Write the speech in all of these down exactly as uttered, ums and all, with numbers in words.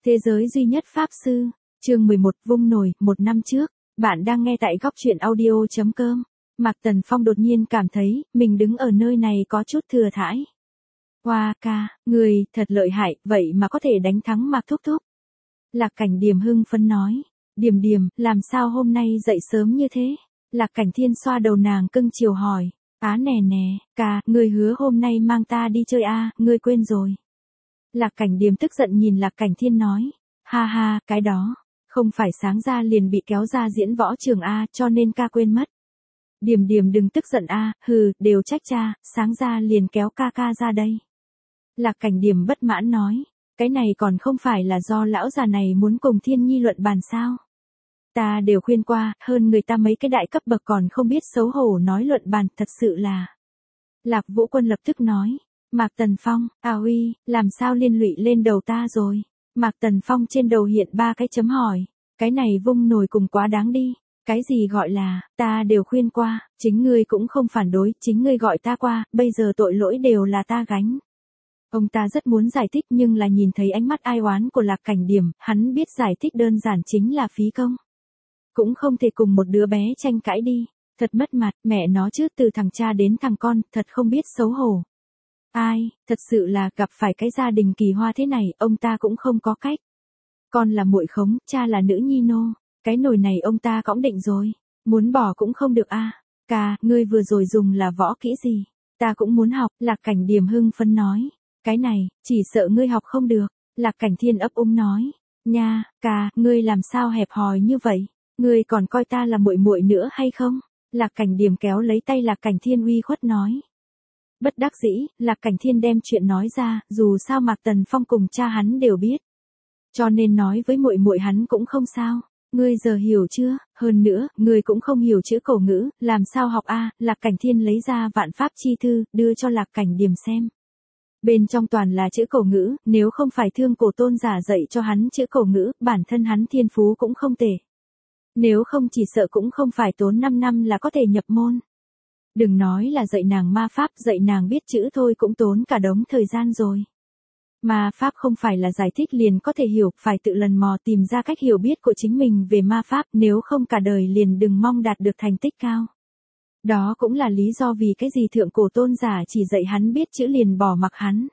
Thế giới duy nhất Pháp Sư, chương mười một vung nổi, một năm trước, bạn đang nghe tại góc truyện audio chấm com. Mạc Tần Phong đột nhiên cảm thấy, mình đứng ở nơi này có chút thừa thãi. Hoa ca, người, thật lợi hại, vậy mà có thể đánh thắng Mạc Thúc Thúc. Lạc Cảnh Điềm hưng phấn nói, Điềm Điềm, làm sao hôm nay dậy sớm như thế? Lạc Cảnh Thiên xoa đầu nàng cưng chiều hỏi, á nè nè, ca, người hứa hôm nay mang ta đi chơi a, ngươi quên rồi. Lạc Cảnh Điềm tức giận nhìn Lạc Cảnh Thiên nói, ha ha, cái đó, không phải sáng ra liền bị kéo ra diễn võ trường a, cho nên ca quên mất. Điềm Điềm đừng tức giận a, hừ, đều trách cha, sáng ra liền kéo ca ca ra đây. Lạc Cảnh Điềm bất mãn nói, cái này còn không phải là do lão già này muốn cùng Thiên Nhi luận bàn sao? Ta đều khuyên qua, hơn người ta mấy cái đại cấp bậc còn không biết xấu hổ nói luận bàn, thật sự là. Lạc Vũ Quân lập tức nói, Mạc Tần Phong, à uy, làm sao liên lụy lên đầu ta rồi? Mạc Tần Phong trên đầu hiện ba cái chấm hỏi, cái này vung nổi cùng quá đáng đi, cái gì gọi là, ta đều khuyên qua, chính ngươi cũng không phản đối, chính ngươi gọi ta qua, bây giờ tội lỗi đều là ta gánh. Ông ta rất muốn giải thích nhưng là nhìn thấy ánh mắt ai oán của Lạc Cảnh Điềm, hắn biết giải thích đơn giản chính là phí công. Cũng không thể cùng một đứa bé tranh cãi đi, thật mất mặt, mẹ nó chứ, từ thằng cha đến thằng con, thật không biết xấu hổ. Ai, thật sự là gặp phải cái gia đình kỳ hoa thế này, ông ta cũng không có cách. Con là muội khống, cha là nữ nhi nô, cái nồi này ông ta cõng định rồi, muốn bỏ cũng không được a. Ca, ngươi vừa rồi dùng là võ kỹ gì? Ta cũng muốn học, Lạc Cảnh Điềm hưng phấn nói. Cái này, chỉ sợ ngươi học không được, Lạc Cảnh Thiên ấp úng nói. Nha, ca, ngươi làm sao hẹp hòi như vậy? Ngươi còn coi ta là muội muội nữa hay không? Lạc Cảnh Điềm kéo lấy tay Lạc Cảnh Thiên uy khuất nói. Bất đắc dĩ, Lạc Cảnh Thiên đem chuyện nói ra, dù sao Mạc Tần Phong cùng cha hắn đều biết. Cho nên nói với muội muội hắn cũng không sao. Ngươi giờ hiểu chưa? Hơn nữa, ngươi cũng không hiểu chữ cổ ngữ, làm sao học a? Lạc Cảnh Thiên lấy ra vạn pháp chi thư, đưa cho Lạc Cảnh Điềm xem. Bên trong toàn là chữ cổ ngữ, nếu không phải Thương Cổ Tôn giả dạy cho hắn chữ cổ ngữ, bản thân hắn thiên phú cũng không tệ. Nếu không chỉ sợ cũng không phải tốn năm năm là có thể nhập môn. Đừng nói là dạy nàng ma pháp, dạy nàng biết chữ thôi cũng tốn cả đống thời gian rồi. Ma pháp không phải là giải thích liền có thể hiểu, phải tự lần mò tìm ra cách hiểu biết của chính mình về ma pháp, nếu không cả đời liền đừng mong đạt được thành tích cao. Đó cũng là lý do vì cái gì Thượng Cổ Tôn giả chỉ dạy hắn biết chữ liền bỏ mặc hắn.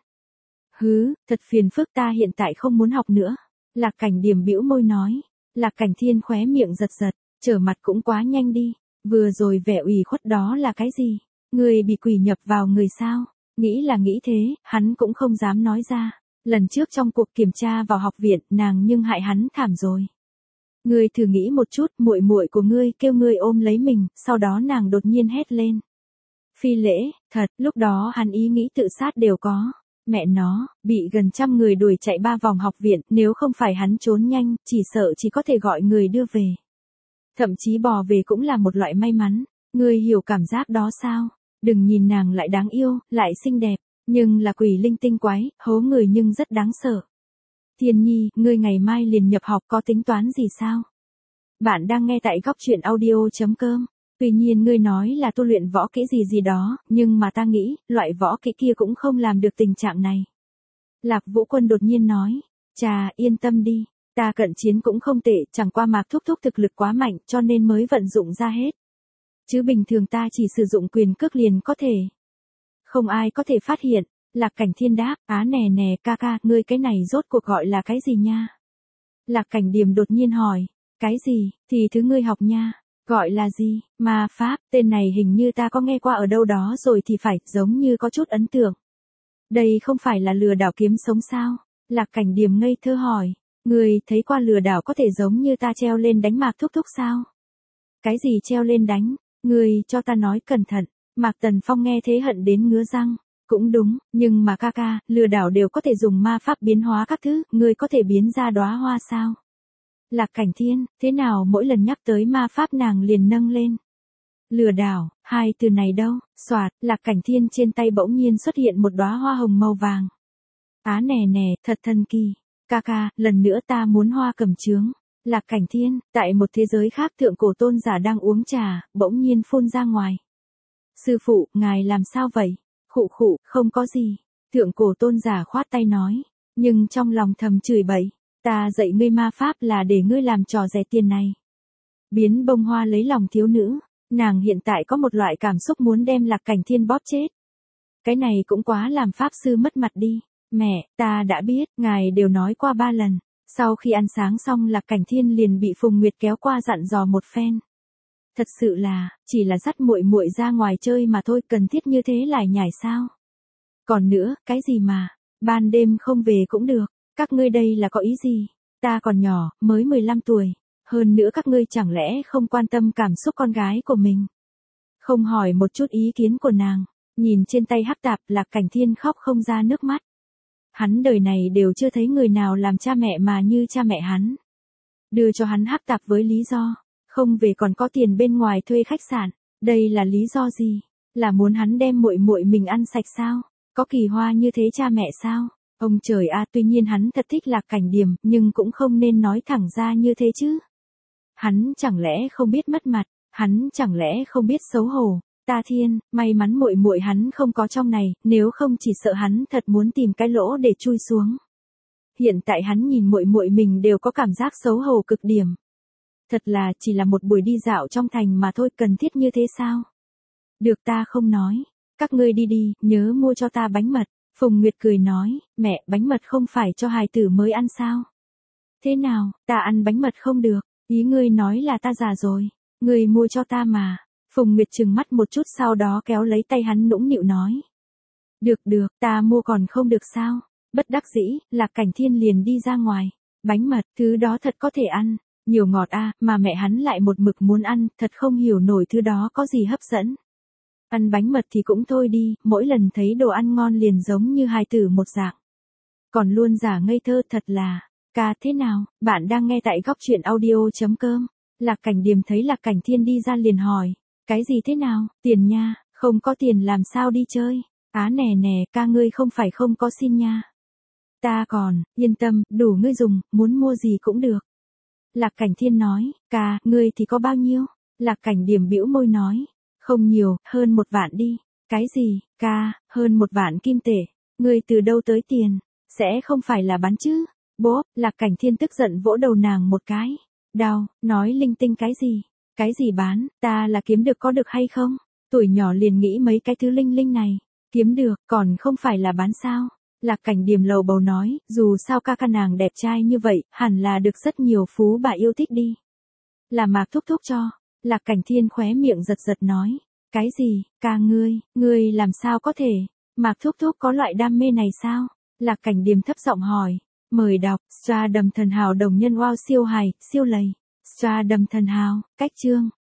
Hứ, thật phiền phức, ta hiện tại không muốn học nữa. Lạc Cảnh Điềm bĩu môi nói. Lạc Cảnh Thiên khóe miệng giật giật, trở mặt cũng quá nhanh đi. Vừa rồi vẻ ủy khuất đó là cái gì? Người bị quỷ nhập vào người sao? Nghĩ là nghĩ thế, hắn cũng không dám nói ra. Lần trước trong cuộc kiểm tra vào học viện, nàng nhưng hại hắn thảm rồi. Ngươi thử nghĩ một chút, muội muội của ngươi kêu ngươi ôm lấy mình, sau đó nàng đột nhiên hét lên. Phi lễ, thật, lúc đó hắn ý nghĩ tự sát đều có. Mẹ nó, bị gần trăm người đuổi chạy ba vòng học viện, nếu không phải hắn trốn nhanh, chỉ sợ chỉ có thể gọi người đưa về. Thậm chí bò về cũng là một loại may mắn. Ngươi hiểu cảm giác đó sao? Đừng nhìn nàng lại đáng yêu, lại xinh đẹp, nhưng là quỷ linh tinh quái, hố người nhưng rất đáng sợ. Thiên Nhi, ngươi ngày mai liền nhập học có tính toán gì sao? Bạn đang nghe tại góc truyện audio chấm com. Tuy nhiên ngươi nói là tu luyện võ kỹ gì gì đó, nhưng mà ta nghĩ, loại võ kỹ kia cũng không làm được tình trạng này. Lạc Vũ Quân đột nhiên nói, chà, yên tâm đi, ta cận chiến cũng không tệ, chẳng qua Mạc Thúc Thúc thực lực quá mạnh cho nên mới vận dụng ra hết. Chứ bình thường ta chỉ sử dụng quyền cước liền có thể. Không ai có thể phát hiện. Lạc Cảnh Thiên đáp, á nè nè ca ca, ngươi cái này rốt cuộc gọi là cái gì nha? Lạc Cảnh Điềm đột nhiên hỏi, cái gì, thì thứ ngươi học nha, gọi là gì, ma pháp, tên này hình như ta có nghe qua ở đâu đó rồi thì phải, giống như có chút ấn tượng. Đây không phải là lừa đảo kiếm sống sao? Lạc Cảnh Điềm ngây thơ hỏi, ngươi thấy qua lừa đảo có thể giống như ta treo lên đánh Mạc Thúc Thúc sao? Cái gì treo lên đánh, ngươi cho ta nói cẩn thận, Mạc Tần Phong nghe thế hận đến ngứa răng. Cũng đúng, nhưng mà ca ca, lừa đảo đều có thể dùng ma pháp biến hóa các thứ, ngươi có thể biến ra đóa hoa sao? Lạc Cảnh Thiên, thế nào mỗi lần nhắc tới ma pháp nàng liền nâng lên? Lừa đảo, hai từ này đâu? Soạt, Lạc Cảnh Thiên trên tay bỗng nhiên xuất hiện một đóa hoa hồng màu vàng. Á nè nè, thật thần kỳ. Ca ca, lần nữa ta muốn hoa cầm chướng. Lạc Cảnh Thiên, tại một thế giới khác Thượng Cổ Tôn giả đang uống trà, bỗng nhiên phun ra ngoài. Sư phụ, ngài làm sao vậy? Khụ khụ, không có gì. Thượng Cổ Tôn giả khoát tay nói, nhưng trong lòng thầm chửi bậy. Ta dạy ngươi ma pháp là để ngươi làm trò rẻ tiền này. Biến bông hoa lấy lòng thiếu nữ, nàng hiện tại có một loại cảm xúc muốn đem Lạc Cảnh Thiên bóp chết. Cái này cũng quá làm pháp sư mất mặt đi. Mẹ, ta đã biết, ngài đều nói qua ba lần. Sau khi ăn sáng xong Lạc Cảnh Thiên liền bị Phùng Nguyệt kéo qua dặn dò một phen. Thật sự là, chỉ là dắt muội muội ra ngoài chơi mà thôi, cần thiết như thế lại nhảy sao? Còn nữa, cái gì mà, ban đêm không về cũng được, các ngươi đây là có ý gì? Ta còn nhỏ, mới mười lăm tuổi, hơn nữa các ngươi chẳng lẽ không quan tâm cảm xúc con gái của mình? Không hỏi một chút ý kiến của nàng, nhìn trên tay hắc tạp, Lạc Cảnh Thiên khóc không ra nước mắt. Hắn đời này đều chưa thấy người nào làm cha mẹ mà như cha mẹ hắn. Đưa cho hắn hắc tạp với lý do, không về còn có tiền bên ngoài thuê khách sạn, đây là lý do gì? Là muốn hắn đem muội muội mình ăn sạch sao? Có kỳ hoa như thế cha mẹ sao? Ông trời a, tuy nhiên hắn thật thích Lạc Cảnh Điềm, nhưng cũng không nên nói thẳng ra như thế chứ. Hắn chẳng lẽ không biết mất mặt, hắn chẳng lẽ không biết xấu hổ? Ta thiên, may mắn muội muội hắn không có trong này, nếu không chỉ sợ hắn thật muốn tìm cái lỗ để chui xuống. Hiện tại hắn nhìn muội muội mình đều có cảm giác xấu hổ cực điểm. Thật là chỉ là một buổi đi dạo trong thành mà thôi, cần thiết như thế sao? Được, ta không nói, các ngươi đi đi, nhớ mua cho ta bánh mật. Phùng Nguyệt cười nói, mẹ, bánh mật không phải cho hài tử mới ăn sao? Thế nào, ta ăn bánh mật không được, ý ngươi nói là ta già rồi, ngươi mua cho ta mà. Phùng Nguyệt trừng mắt một chút sau đó kéo lấy tay hắn nũng nịu nói. Được được, ta mua còn không được sao? Bất đắc dĩ, Lạc Cảnh Thiên liền đi ra ngoài. Bánh mật, thứ đó thật có thể ăn, nhiều ngọt a, mà mẹ hắn lại một mực muốn ăn, thật không hiểu nổi thứ đó có gì hấp dẫn. Ăn bánh mật thì cũng thôi đi, mỗi lần thấy đồ ăn ngon liền giống như hài tử một dạng. Còn luôn giả ngây thơ, thật là. Ca, thế nào, bạn đang nghe tại góc truyện audio chấm com. Lạc Cảnh Điềm thấy Lạc Cảnh Thiên đi ra liền hỏi. Cái gì thế nào, tiền nha, không có tiền làm sao đi chơi? Á nè nè, ca ngươi không phải không có xin nha. Ta còn, yên tâm, đủ ngươi dùng, muốn mua gì cũng được. Lạc Cảnh Thiên nói, ca, ngươi thì có bao nhiêu? Lạc Cảnh Điềm bĩu môi nói, không nhiều, hơn một vạn đi. Cái gì, ca, hơn một vạn kim tệ, ngươi từ đâu tới tiền? Sẽ không phải là bán chứ? Bố, Lạc Cảnh Thiên tức giận vỗ đầu nàng một cái. Đau, nói linh tinh cái gì? Cái gì bán, ta là kiếm được có được hay không? Tuổi nhỏ liền nghĩ mấy cái thứ linh linh này. Kiếm được, còn không phải là bán sao? Lạc Cảnh Điềm lầu bầu nói, dù sao ca ca nàng đẹp trai như vậy, hẳn là được rất nhiều phú bà yêu thích đi. Là Mạc thúc thúc cho. Lạc Cảnh Thiên khóe miệng giật giật nói. Cái gì, ca ngươi, ngươi làm sao có thể? Mạc thúc thúc có loại đam mê này sao? Lạc Cảnh Điềm thấp giọng hỏi. Mời đọc, Stardom thần hào đồng nhân wow siêu hài, siêu lầy. Stardom thần hào, cách chương.